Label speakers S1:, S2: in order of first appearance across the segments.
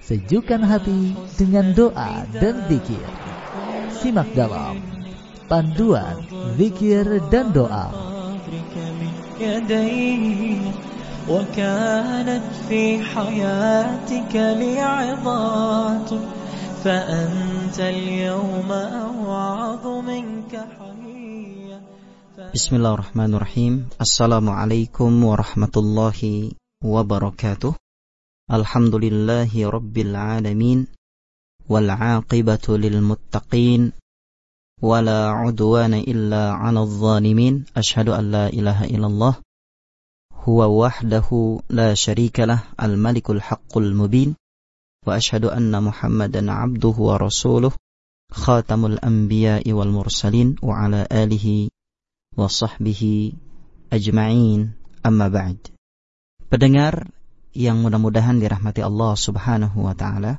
S1: Sejukkan hati dengan doa dan zikir. Simak dalam Panduan Zikir dan Doa.
S2: وكانت في حياتك لعظات فأنت اليوم أوعظ منك حيا.
S3: Bismillahirrahmanirrahim. Assalamualaikum warahmatullahi wabarakatuh. Alhamdulillahi rabbil alamin. Wal aqibatu lil muttaqin. Wala udwana illa 'alal zalimin. Asyhadu an la ilaha illallah huwa wahdahu la syarikalah al-malikul haqqul mubin. Wa asyhadu anna Muhammadan 'abduhu wa rasuluh khatamul anbiya'i wal mursalin wa ala alihi wa sahbihi ajma'in, amma ba'd. Pendengar yang mudah-mudahan dirahmati Allah Subhanahu wa ta'ala,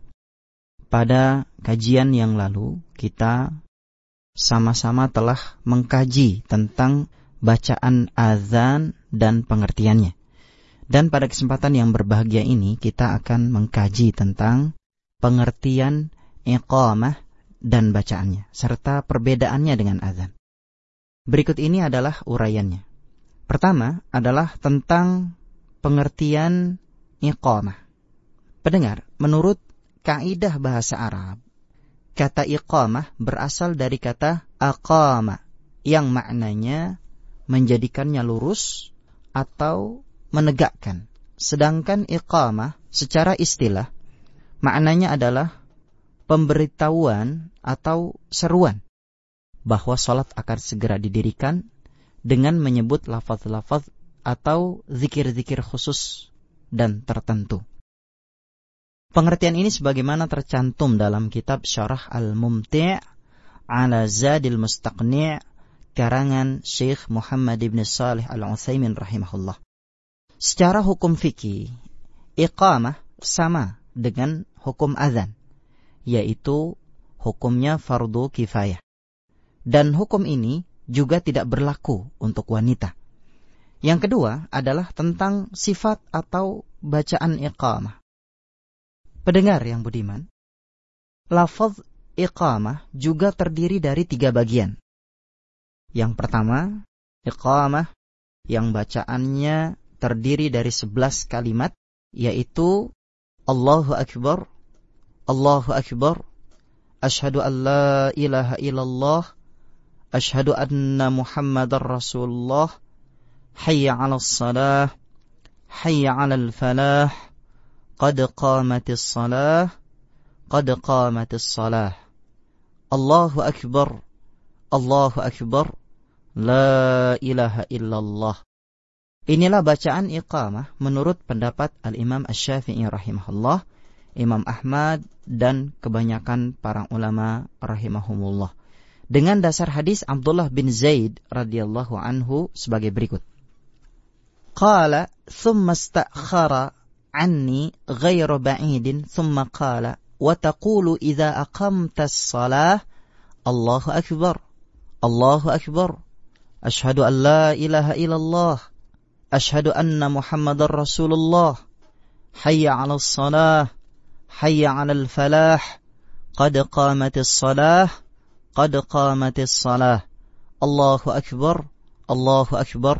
S3: pada kajian yang lalu kita sama-sama telah mengkaji tentang bacaan azan dan pengertiannya. Dan pada kesempatan yang berbahagia ini kita akan mengkaji tentang pengertian iqamah dan bacaannya serta perbedaannya dengan azan. Berikut ini adalah uraiannya. Pertama adalah tentang pengertian iqamah. Pendengar, menurut kaidah bahasa Arab, kata iqamah berasal dari kata aqama yang maknanya menjadikannya lurus atau menegakkan. Sedangkan iqamah secara istilah maknanya adalah pemberitahuan atau seruan bahwa salat akan segera didirikan dengan menyebut lafaz-lafaz atau zikir-zikir khusus dan tertentu. Pengertian ini sebagaimana tercantum dalam kitab Syarah Al-Mumti' ala Zadil Mustaqni' karangan Syekh Muhammad ibn Salih Al-Utsaimin rahimahullah. Secara hukum fikih, iqamah sama dengan hukum azan, yaitu hukumnya fardu kifayah. Dan hukum ini juga tidak berlaku untuk wanita. Yang kedua adalah tentang sifat atau bacaan iqamah. Pendengar yang budiman, lafaz iqamah juga terdiri dari 3 bagian. Yang pertama, iqamah yang bacaannya terdiri dari 11 kalimat, yaitu Allahu Akbar, Allahu Akbar, Asyhadu an la ilaha illallah, Asyhadu anna Muhammadar Rasulullah, Hayya 'alas salah, Hayya 'alal falah, Qad qamatis salah, Qad qamatis salah. Allahu Akbar, Allahu Akbar, La ilaha illallah. Inilah bacaan iqamah menurut pendapat Al-Imam Asy-Syafi'i rahimahullah, Imam Ahmad dan kebanyakan para ulama rahimahumullah. Dengan dasar hadis Abdullah bin Zaid radhiyallahu anhu sebagai berikut. Qala thumma ista'khara anni ghairu ba'idin thumma qala wa taqulu idza aqamtas salah Allahu akbar, Allahu akbar, asyhadu an la ilaha illallah, asyhadu anna Muhammadar Rasulullah, hayya 'alas salah, hayya 'alal falah, qad qamatis salah, qad qamatis salah, Allahu akbar, Allahu akbar,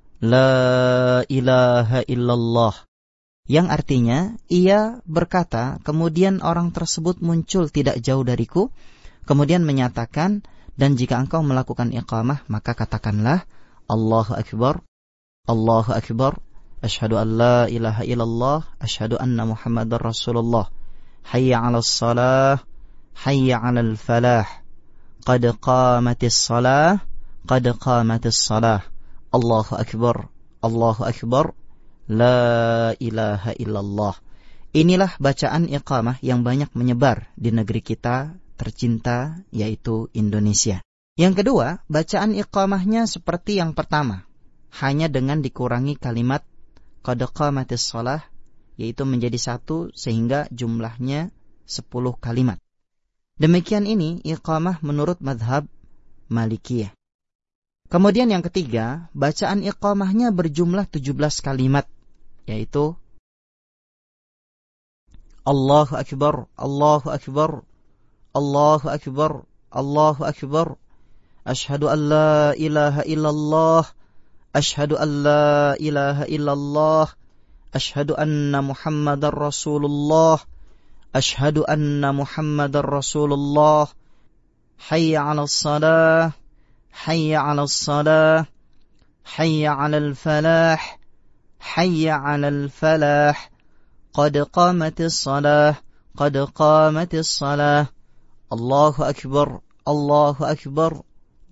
S3: la ilaha illallah. Yang artinya, ia berkata, kemudian orang tersebut muncul tidak jauh dariku, kemudian menyatakan, dan jika engkau melakukan iqamah, maka katakanlah, Allahu akbar, Allahu akbar, asyhadu an la ilaha illallah, asyhadu anna Muhammadar Rasulullah, hayya 'alas salah, hayya 'alal falah, qad qamatis salah, qad qamatis salah, Allahu akbar, Allahu akbar, la ilaha illallah. Inilah bacaan iqamah yang banyak menyebar di negeri kita tercinta, yaitu Indonesia. Yang kedua, bacaan iqamahnya seperti yang pertama, hanya dengan dikurangi kalimat qad qamatis shalah, yaitu menjadi 1 sehingga jumlahnya 10 kalimat. Demikian ini iqamah menurut mazhab Malikiyah. Kemudian yang ketiga, bacaan iqamahnya berjumlah 17 kalimat, yaitu Allahu akbar, Allahu akbar, Allahu akbar, Allahu akbar. Asyhadu an la ilaha illallah, asyhadu an la ilaha illallah, asyhadu anna Muhammadar Rasulullah, asyhadu anna Muhammadar Rasulullah. Hayya 'alas shalah, hayya 'alas shalah, hayya 'alal falah, hayya 'alal falah. Qad qamatis shalah, qad qamatis shalah. Allahu akbar, Allahu akbar.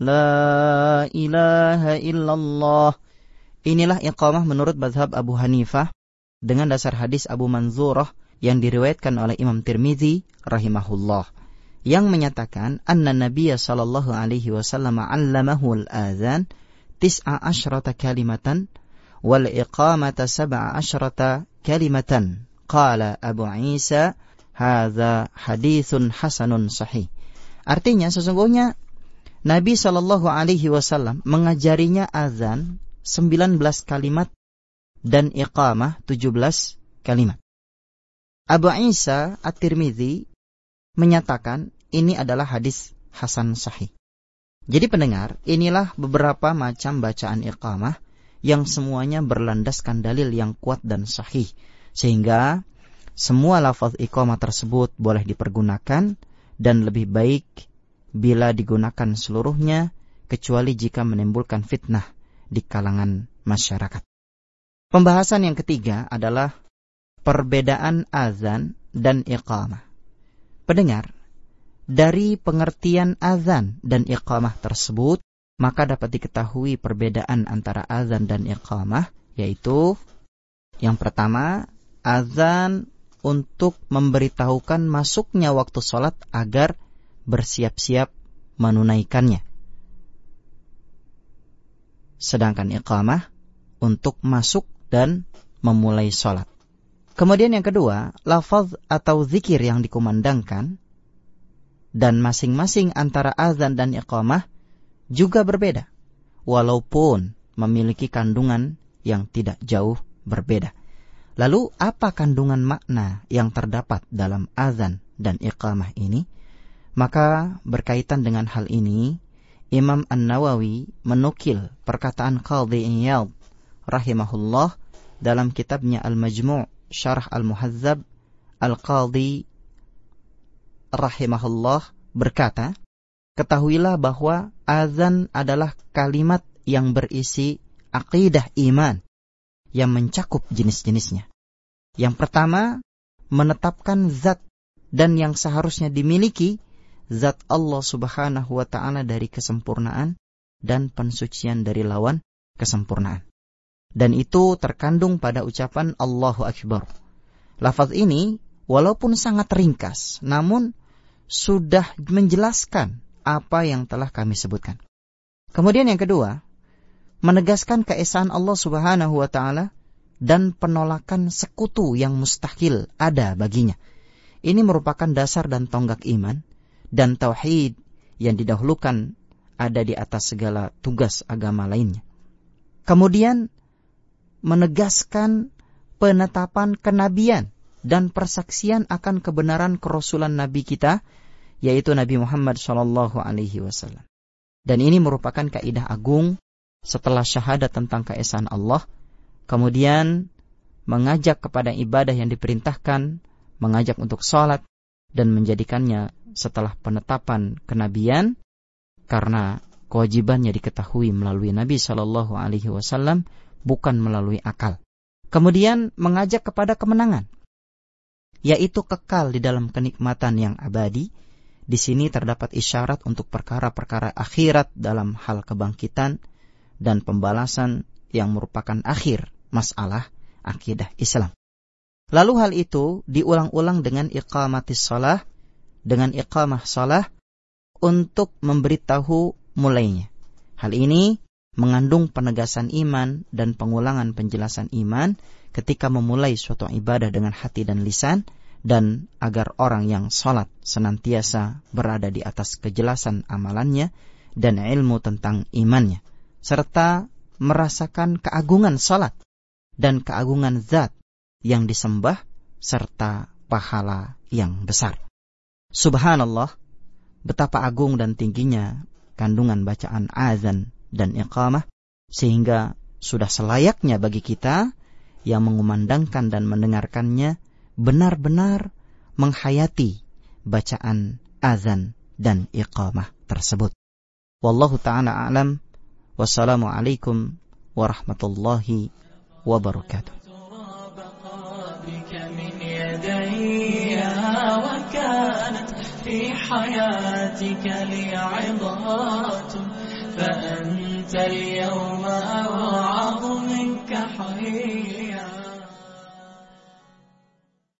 S3: La ilaha illallah. Inilah iqamah menurut mazhab Abu Hanifah dengan dasar hadis Abu Manzurah yang diriwayatkan oleh Imam Tirmizi rahimahullah, yang menyatakan anna Nabiya sallallahu alaihi wasallam 'allamahu al-adzan 19 kalimatan wal iqamata 17 kalimatan. Qala Abu Isa hadza haditsun hasanun sahih. Artinya sesungguhnya Nabi sallallahu alaihi wasallam mengajarinya azan 19 kalimat dan iqamah 17 kalimat. Abu Isa At-Tirmizi menyatakan ini adalah hadis hasan sahih. Jadi pendengar, inilah beberapa macam bacaan iqamah yang semuanya berlandaskan dalil yang kuat dan sahih, sehingga semua lafaz iqamah tersebut boleh dipergunakan dan lebih baik bila digunakan seluruhnya, kecuali jika menimbulkan fitnah di kalangan masyarakat. Pembahasan yang ketiga adalah perbedaan azan dan iqamah. Pendengar, dari pengertian azan dan iqamah tersebut, maka dapat diketahui perbedaan antara azan dan iqamah, yaitu yang pertama, azan untuk memberitahukan masuknya waktu sholat agar bersiap-siap menunaikannya. Sedangkan iqamah untuk masuk dan memulai sholat. Kemudian yang kedua, lafaz atau zikir yang dikumandangkan, dan masing-masing antara azan dan iqamah juga berbeda, walaupun memiliki kandungan yang tidak jauh berbeda. Lalu apa kandungan makna yang terdapat dalam azan dan iqamah ini? Maka berkaitan dengan hal ini, Imam An-Nawawi menukil perkataan Qadhi Iyad rahimahullah dalam kitabnya Al-Majmu' Syarah Al-Muhadzab. Al-Qadhi rahimahullah berkata, ketahuilah bahwa azan adalah kalimat yang berisi aqidah iman yang mencakup jenis-jenisnya. Yang pertama, menetapkan zat dan yang seharusnya dimiliki zat Allah subhanahu wa ta'ala dari kesempurnaan dan pensucian dari lawan kesempurnaan. Dan itu terkandung pada ucapan Allahu Akbar. Lafaz ini walaupun sangat ringkas, namun sudah menjelaskan apa yang telah kami sebutkan. Kemudian yang kedua, menegaskan keesaan Allah subhanahu wa ta'ala dan penolakan sekutu yang mustahil ada baginya. Ini merupakan dasar dan tonggak iman dan tauhid yang didahulukan ada di atas segala tugas agama lainnya. Kemudian menegaskan penetapan kenabian dan persaksian akan kebenaran kerasulan Nabi kita, yaitu Nabi Muhammad SAW. Dan ini merupakan kaidah agung setelah syahadat tentang keesaan Allah, kemudian mengajak kepada ibadah yang diperintahkan, mengajak untuk sholat, dan menjadikannya setelah penetapan kenabian, karena kewajibannya diketahui melalui Nabi SAW, bukan melalui akal. Kemudian mengajak kepada kemenangan, yaitu kekal di dalam kenikmatan yang abadi. Di sini terdapat isyarat untuk perkara-perkara akhirat dalam hal kebangkitan dan pembalasan yang merupakan akhir masalah akidah Islam. Lalu hal itu diulang-ulang dengan iqamatis shalah, dengan iqamah shalah untuk memberitahu mulainya. Hal ini mengandung penegasan iman dan pengulangan penjelasan iman ketika memulai suatu ibadah dengan hati dan lisan, dan agar orang yang sholat senantiasa berada di atas kejelasan amalannya dan ilmu tentang imannya, serta merasakan keagungan sholat dan keagungan zat yang disembah, serta pahala yang besar. Subhanallah, betapa agung dan tingginya kandungan bacaan azan dan iqamah, sehingga sudah selayaknya bagi kita yang mengumandangkan dan mendengarkannya benar-benar menghayati bacaan azan dan iqamah tersebut. Wallahu ta'ala a'lam. Wassalamualaikum warahmatullahi wabarakatuh.
S2: في حياتك لي عظات فأنت اليوم أوعظ منك حيا